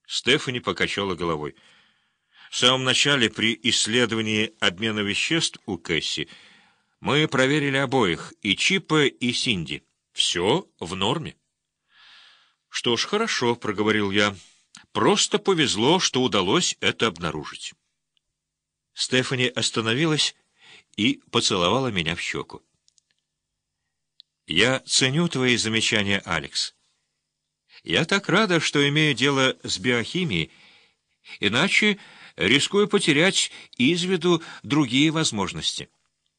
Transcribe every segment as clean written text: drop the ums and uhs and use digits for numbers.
Стефани покачала головой. В самом начале, при исследовании обмена веществ у Кэсси, мы проверили обоих, и Чипа, и Синди. Все в норме. «Что ж, хорошо», — проговорил я. «Просто повезло, что удалось это обнаружить». Стефани остановилась и поцеловала меня в щеку. «Я ценю твои замечания, Алекс. Я так рада, что имею дело с биохимией, иначе рискую потерять из виду другие возможности».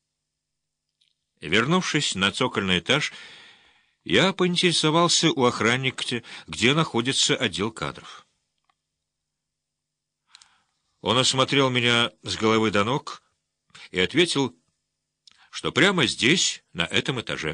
Вернувшись на цокольный этаж, я поинтересовался у охранника, где находится отдел кадров. Он осмотрел меня с головы до ног и ответил, что прямо здесь, на этом этаже.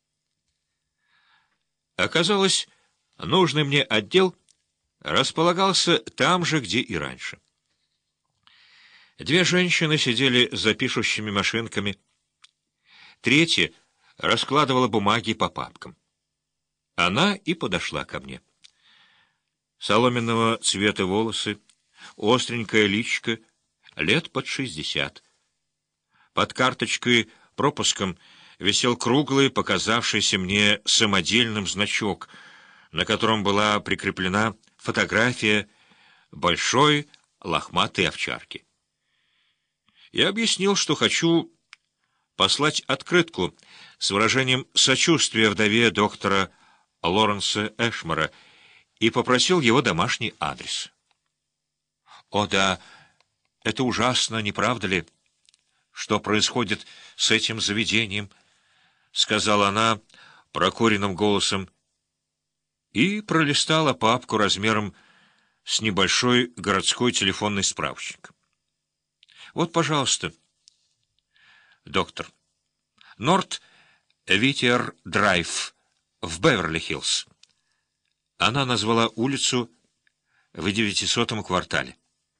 Оказалось, нужный мне отдел располагался там же, где и раньше. Две женщины сидели за пишущими машинками, третья раскладывала бумаги по папкам. Она и подошла ко мне. Соломенного цвета волосы, остренькая личико, лет под 60. Под карточкой пропуском висел круглый, показавшийся мне самодельным значок, на котором была прикреплена фотография большой лохматой овчарки. Я объяснил, что хочу послать открытку с выражением сочувствия вдове доктора Лоренса Эшмора и попросил его домашний адрес. «О да, это ужасно, не правда ли? Что происходит с этим заведением?» — сказала она прокуренным голосом и пролистала папку размером с небольшой городской телефонный справочник. «Вот, пожалуйста, доктор. Норт Витер Драйв в Беверли-Хиллз». Она назвала улицу в 900-м квартале.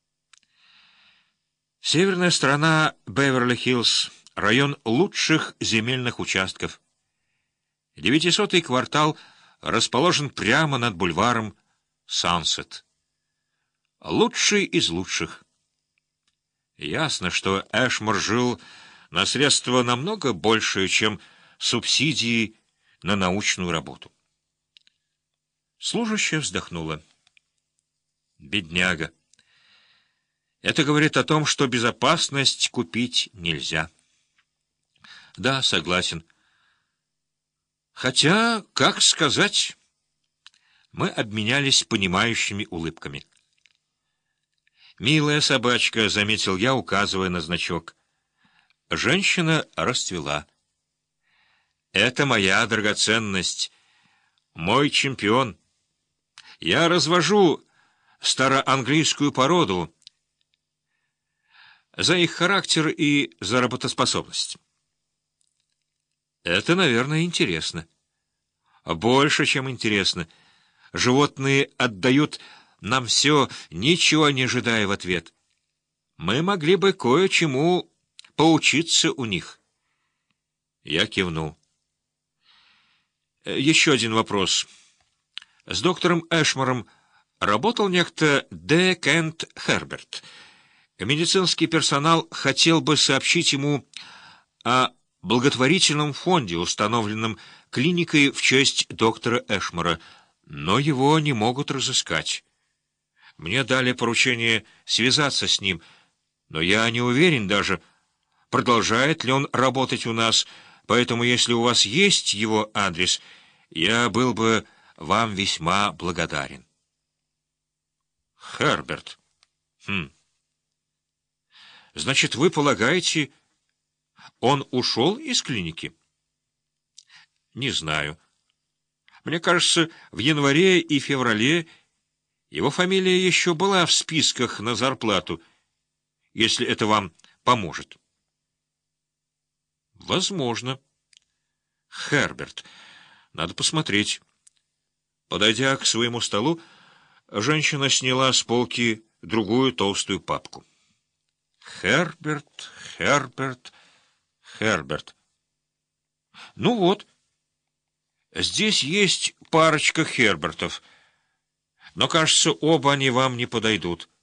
Северная сторона Беверли-Хиллз — район лучших земельных участков. 900-й квартал расположен прямо над бульваром Сансет. Лучший из лучших. Ясно, что Эшмор жил на средства намного большие, чем субсидии на научную работу. Служащая вздохнула. Бедняга. Это говорит о том, что безопасность купить нельзя. Да, согласен. Хотя, как сказать, мы обменялись понимающими улыбками. «Милая собачка», — заметил я, указывая на значок. Женщина расцвела. «Это моя драгоценность, мой чемпион. Я развожу староанглийскую породу за их характер и за работоспособность». «Это, наверное, интересно». «Больше, чем интересно. Животные отдают нам все, ничего не ожидая в ответ. Мы могли бы кое-чему поучиться у них». Я кивнул. «Еще один вопрос. С доктором Эшмором работал некто Д. Кент Херберт. Медицинский персонал хотел бы сообщить ему о благотворительном фонде, установленном клиникой в честь доктора Эшмора, но его не могут разыскать. Мне дали поручение связаться с ним, но я не уверен даже, продолжает ли он работать у нас, поэтому если у вас есть его адрес, я был бы вам весьма благодарен». «Херберт. Значит, вы полагаете, он ушел из клиники?» «Не знаю. Мне кажется, в январе и феврале его фамилия еще была в списках на зарплату, если это вам поможет». «Возможно. Херберт. Надо посмотреть». Подойдя к своему столу, женщина сняла с полки другую толстую папку. Херберт, Херберт, Херберт. Ну вот, здесь есть парочка Хербертов. но, кажется, оба они вам не подойдут.